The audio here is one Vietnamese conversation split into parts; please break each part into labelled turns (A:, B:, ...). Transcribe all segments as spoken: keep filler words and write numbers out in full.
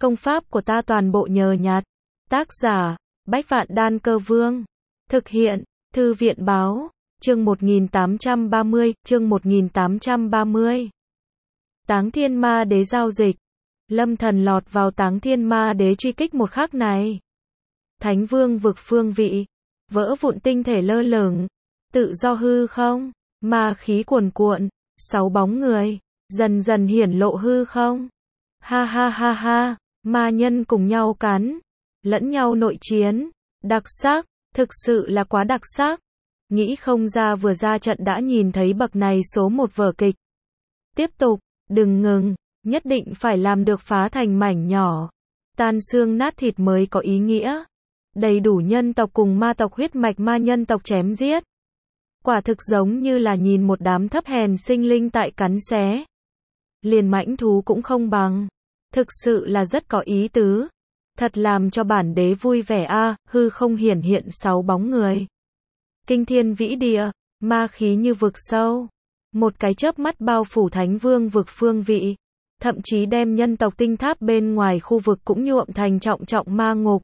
A: Công pháp của ta toàn bộ nhờ nhặt. Tác giả, Bách Vạn Đan Cơ Vương. Thực hiện, Thư viện báo, chương một nghìn tám trăm ba mươi, chương một nghìn tám trăm ba mươi. Táng Thiên Ma Đế giao dịch. Lâm Thần lọt vào Táng Thiên Ma Đế truy kích một khắc này. Thánh Vương vực phương vị, vỡ vụn tinh thể lơ lửng, tự do hư không, ma khí cuồn cuộn, sáu bóng người, dần dần hiển lộ hư không. Ha ha ha ha, ma nhân cùng nhau cắn, lẫn nhau nội chiến, đặc sắc, thực sự là quá đặc sắc. Nghĩ không ra vừa ra trận đã nhìn thấy bậc này số một vở kịch. Tiếp tục, đừng ngừng, nhất định phải làm được phá thành mảnh nhỏ, tan xương nát thịt mới có ý nghĩa. Đầy đủ nhân tộc cùng ma tộc huyết mạch ma nhân tộc chém giết. Quả thực giống như là nhìn một đám thấp hèn sinh linh tại cắn xé. Liền mãnh thú cũng không bằng. Thực sự là rất có ý tứ. Thật làm cho bản đế vui vẻ a, à, hư không hiển hiện sáu bóng người. Kinh thiên vĩ địa, ma khí như vực sâu. Một cái chớp mắt bao phủ Thánh Vương vực phương vị. Thậm chí đem nhân tộc tinh tháp bên ngoài khu vực cũng nhuộm thành trọng trọng ma ngục.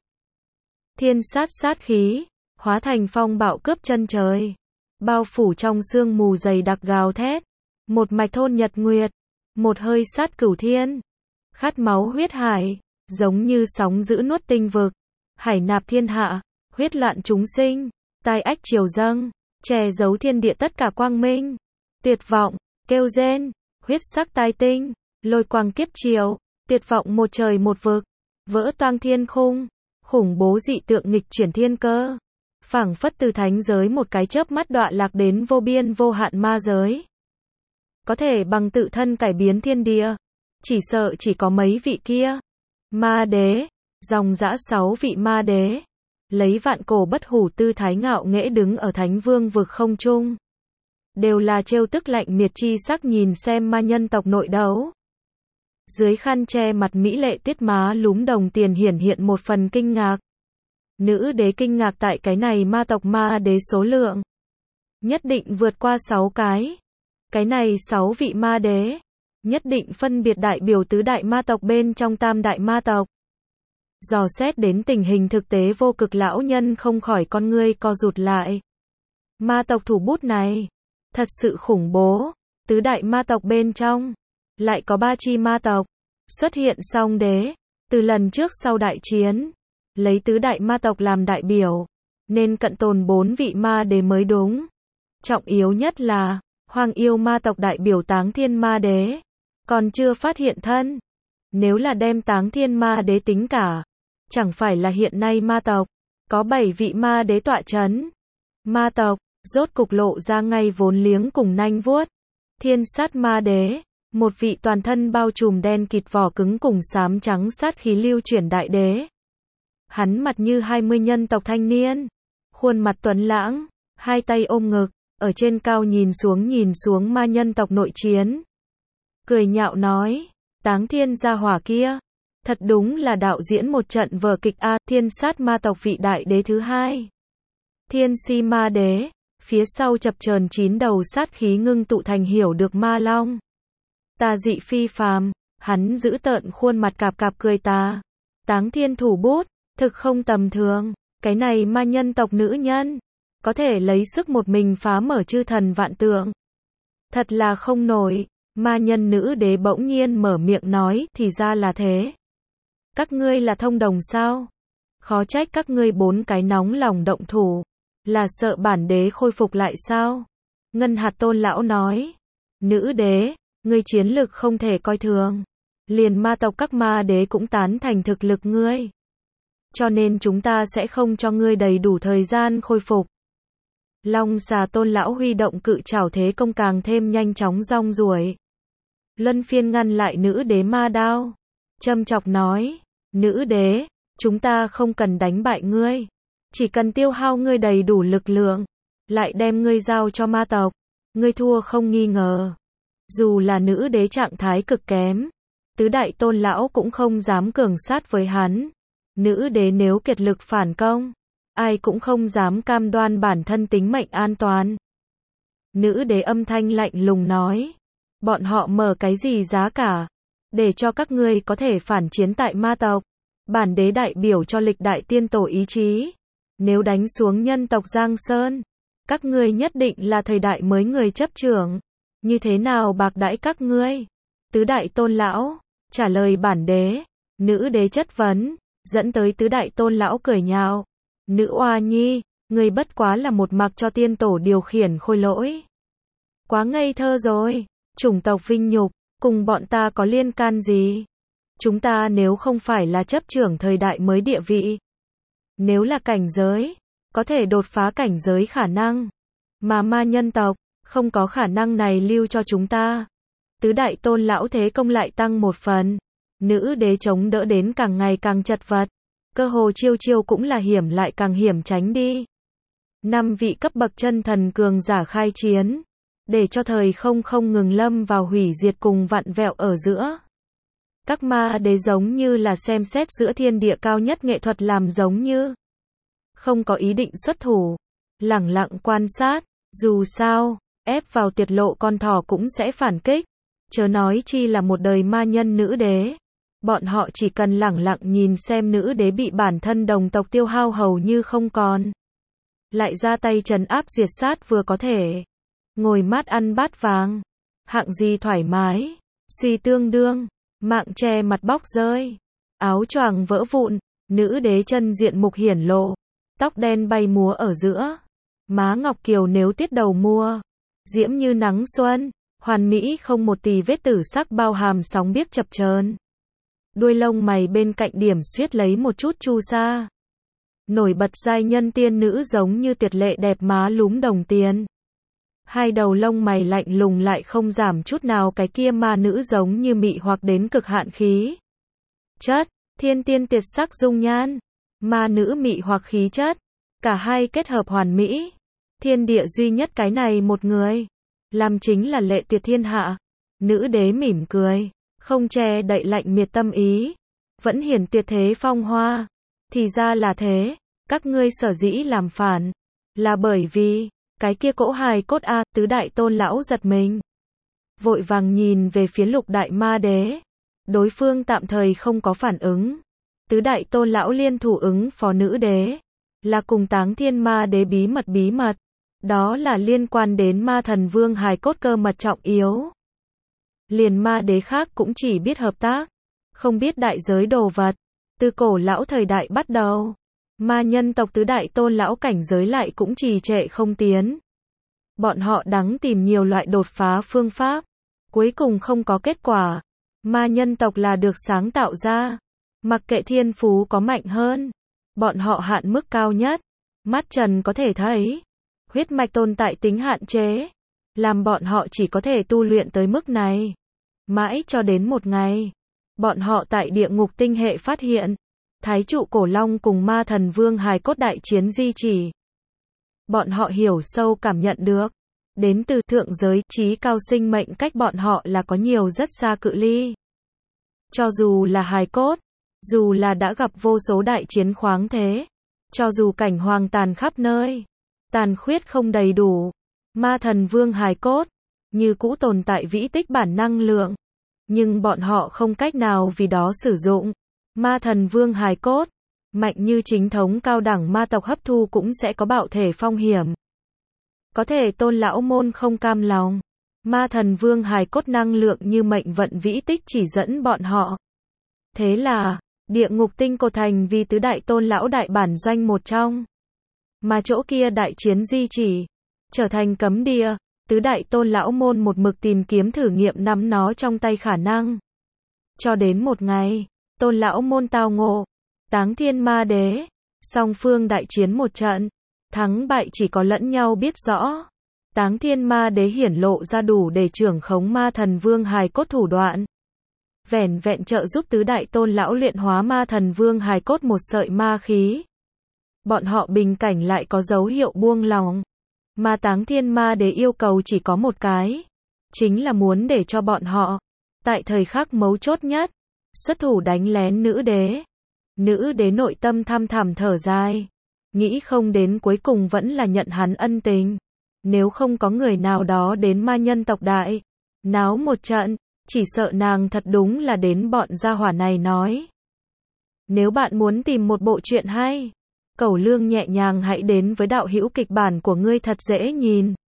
A: Thiên sát sát khí, hóa thành phong bạo cướp chân trời. Bao phủ trong sương mù dày đặc gào thét. Một mạch thôn nhật nguyệt. Một hơi sát cửu thiên. Khát máu huyết hải, giống như sóng dữ nuốt tinh vực. Hải nạp thiên hạ, huyết loạn chúng sinh. Tai ách triều dâng, che giấu thiên địa tất cả quang minh. Tuyệt vọng, kêu rên, huyết sắc tai tinh. Lôi quang kiếp triều, tuyệt vọng một trời một vực. Vỡ toang thiên khung. Khủng bố dị tượng nghịch chuyển thiên cơ. Phảng phất từ thánh giới một cái chớp mắt đọa lạc đến vô biên vô hạn ma giới. Có thể bằng tự thân cải biến thiên địa. Chỉ sợ chỉ có mấy vị kia. Ma đế, dòng dã sáu vị ma đế. Lấy vạn cổ bất hủ tư thái ngạo nghễ đứng ở Thánh Vương vực không trung. Đều là trêu tức lạnh miệt chi sắc nhìn xem ma nhân tộc nội đấu. Dưới khăn che mặt mỹ lệ tuyết má lúm đồng tiền hiển hiện một phần kinh ngạc. Nữ đế kinh ngạc tại cái này ma tộc ma đế số lượng. Nhất định vượt qua sáu cái. Cái này sáu vị ma đế. Nhất định phân biệt đại biểu tứ đại ma tộc bên trong tam đại ma tộc. Dò xét đến tình hình thực tế vô cực lão nhân không khỏi con ngươi co rụt lại. Ma tộc thủ bút này. Thật sự khủng bố. Tứ đại ma tộc bên trong. Lại có ba chi ma tộc. Xuất hiện song đế. Từ lần trước sau đại chiến. Lấy tứ đại ma tộc làm đại biểu. Nên cận tồn bốn vị ma đế mới đúng. Trọng yếu nhất là. Hoàng yêu ma tộc đại biểu Táng Thiên Ma Đế. Còn chưa phát hiện thân. Nếu là đem Táng Thiên Ma Đế tính cả. Chẳng phải là hiện nay ma tộc. Có bảy vị ma đế tọa chấn. Ma tộc. Rốt cục lộ ra ngay vốn liếng cùng nanh vuốt. Thiên sát ma đế. Một vị toàn thân bao trùm đen kịt vỏ cứng cùng xám trắng sát khí lưu chuyển đại đế. Hắn mặt như hai mươi nhân tộc thanh niên. Khuôn mặt tuấn lãng. Hai tay ôm ngực. Ở trên cao nhìn xuống nhìn xuống ma nhân tộc nội chiến. Cười nhạo nói. Táng thiên gia hỏa kia. Thật đúng là đạo diễn một trận vở kịch A. Thiên sát ma tộc vị đại đế thứ hai. Thiên si ma đế. Phía sau chập chờn chín đầu sát khí ngưng tụ thành hiểu được ma long. Tà dị phi phàm. Hắn giữ tợn khuôn mặt cạp cạp cười tà. Táng thiên thủ bút. Thực không tầm thường. Cái này ma nhân tộc nữ nhân. Có thể lấy sức một mình phá mở chư thần vạn tượng. Thật là không nổi. Ma nhân nữ đế bỗng nhiên mở miệng nói. Thì ra là thế. Các ngươi là thông đồng sao? Khó trách các ngươi bốn cái nóng lòng động thủ. Là sợ bản đế khôi phục lại sao? Ngân hạt tôn lão nói. Nữ đế, ngươi chiến lực không thể coi thường. Liền ma tộc các ma đế cũng tán thành thực lực ngươi. Cho nên chúng ta sẽ không cho ngươi đầy đủ thời gian khôi phục. Long xà tôn lão huy động cự trảo thế công càng thêm nhanh chóng rong ruổi. Luân phiên ngăn lại nữ đế ma đao. Châm chọc nói. Nữ đế, chúng ta không cần đánh bại ngươi. Chỉ cần tiêu hao ngươi đầy đủ lực lượng. Lại đem ngươi giao cho ma tộc. Ngươi thua không nghi ngờ. Dù là nữ đế trạng thái cực kém. Tứ đại tôn lão cũng không dám cường sát với hắn. Nữ đế nếu kiệt lực phản công. Ai cũng không dám cam đoan bản thân tính mệnh an toàn. Nữ đế âm thanh lạnh lùng nói. Bọn họ mở cái gì giá cả? để cho các ngươi có thể phản chiến tại ma tộc. Bản đế đại biểu cho lịch đại tiên tổ ý chí. Nếu đánh xuống nhân tộc Giang Sơn, các ngươi nhất định là thời đại mới người chấp trưởng. Như thế nào bạc đãi các ngươi? Tứ đại tôn lão trả lời bản đế. Nữ đế chất vấn, dẫn tới tứ đại tôn lão cười nhạo. Nữ oa nhi, ngươi bất quá là một mặc cho tiên tổ điều khiển khôi lỗi. Quá ngây thơ rồi, chủng tộc vinh nhục, cùng bọn ta có liên can gì? Chúng ta nếu không phải là chấp trưởng thời đại mới địa vị, nếu là cảnh giới, có thể đột phá cảnh giới khả năng, mà ma nhân tộc, không có khả năng này lưu cho chúng ta. Tứ đại tôn lão thế công lại tăng một phần, nữ đế chống đỡ đến càng ngày càng chật vật, cơ hồ chiêu chiêu cũng là hiểm lại càng hiểm tránh đi. Năm vị cấp bậc chân thần cường giả khai chiến, để cho thời không không ngừng lâm vào hủy diệt cùng vặn vẹo ở giữa. Các ma đế giống như là xem xét giữa thiên địa cao nhất nghệ thuật làm giống như không có ý định xuất thủ, lẳng lặng quan sát, dù sao, ép vào tiệt lộ con thỏ cũng sẽ phản kích, chớ nói chi là một đời ma nhân nữ đế. Bọn họ chỉ cần lẳng lặng nhìn xem nữ đế bị bản thân đồng tộc tiêu hao hầu như không còn, lại ra tay trấn áp diệt sát vừa có thể. Ngồi mát ăn bát vàng, hạng gì thoải mái, suy tương đương, mạng che mặt bóc rơi, áo choàng vỡ vụn, nữ đế chân diện mục hiển lộ, tóc đen bay múa ở giữa, má ngọc kiều nếu tiết đầu mua, diễm như nắng xuân, hoàn mỹ không một tì vết tử sắc bao hàm sóng biếc chập chờn. Đuôi lông mày bên cạnh điểm xuyết lấy một chút chu sa. Nổi bật giai nhân tiên nữ giống như tuyệt lệ đẹp má lúm đồng tiền. Hai đầu lông mày lạnh lùng lại không giảm chút nào cái kia ma nữ giống như mị hoặc đến cực hạn khí chất, thiên tiên tuyệt sắc dung nhan, ma nữ mị hoặc khí chất, cả hai kết hợp hoàn mỹ. Thiên địa duy nhất cái này một người, làm chính là lệ tuyệt thiên hạ. Nữ đế mỉm cười, không che đậy lạnh miệt tâm ý, vẫn hiển tuyệt thế phong hoa. Thì ra là thế, các ngươi sở dĩ làm phản, là bởi vì cái kia cỗ hài cốt a. Tứ đại tôn lão giật mình, vội vàng nhìn về phía lục đại ma đế. Đối phương tạm thời không có phản ứng. Tứ đại tôn lão liên thủ ứng phó nữ đế, là cùng Táng Thiên ma đế bí mật bí mật. Đó là liên quan đến ma thần vương hài cốt cơ mật trọng yếu. Liền ma đế khác cũng chỉ biết hợp tác, không biết đại giới đồ vật. Từ cổ lão thời đại bắt đầu, ma nhân tộc tứ đại tôn lão cảnh giới lại cũng trì trệ không tiến. Bọn họ đắng tìm nhiều loại đột phá phương pháp, cuối cùng không có kết quả. Ma nhân tộc là được sáng tạo ra, mặc kệ thiên phú có mạnh hơn, bọn họ hạn mức cao nhất, mắt trần có thể thấy, huyết mạch tồn tại tính hạn chế, làm bọn họ chỉ có thể tu luyện tới mức này. Mãi cho đến một ngày, bọn họ tại địa ngục tinh hệ phát hiện, Thái trụ cổ long cùng ma thần vương hài cốt đại chiến di chỉ. Bọn họ hiểu sâu cảm nhận được, đến từ thượng giới trí cao sinh mệnh cách bọn họ là có nhiều rất xa cự ly. Cho dù là hài cốt, dù là đã gặp vô số đại chiến khoáng thế, cho dù cảnh hoàng tàn khắp nơi, tàn khuyết không đầy đủ, ma thần vương hài cốt như cũ tồn tại vĩ tích bản năng lượng, nhưng bọn họ không cách nào vì đó sử dụng. Ma thần vương hài cốt, mạnh như chính thống cao đẳng ma tộc hấp thu cũng sẽ có bạo thể phong hiểm. Có thể tôn lão môn không cam lòng. Ma thần vương hài cốt năng lượng như mệnh vận vĩ tích chỉ dẫn bọn họ. Thế là, địa ngục tinh cột thành vì tứ đại tôn lão đại bản doanh một trong. Mà chỗ kia đại chiến di chỉ, trở thành cấm địa, tứ đại tôn lão môn một mực tìm kiếm thử nghiệm nắm nó trong tay khả năng. Cho đến một ngày, tôn lão môn tao ngộ, Táng Thiên ma đế, song phương đại chiến một trận, thắng bại chỉ có lẫn nhau biết rõ. Táng Thiên ma đế hiển lộ ra đủ để trưởng khống ma thần vương hài cốt thủ đoạn. Vẻn vẹn trợ giúp tứ đại tôn lão luyện hóa ma thần vương hài cốt một sợi ma khí. Bọn họ bình cảnh lại có dấu hiệu buông lòng. Mà Táng Thiên ma đế yêu cầu chỉ có một cái, chính là muốn để cho bọn họ, tại thời khắc mấu chốt nhất, xuất thủ đánh lén nữ đế. Nữ đế nội tâm thăm thẳm thở dài, nghĩ không đến cuối cùng vẫn là nhận hắn ân tình. Nếu không có người nào đó đến ma nhân tộc đại, náo một trận, chỉ sợ nàng thật đúng là đến bọn gia hỏa này nói. Nếu bạn muốn tìm một bộ truyện hay, Cẩu Lương nhẹ nhàng hãy đến với đạo hữu kịch bản của ngươi thật dễ nhìn.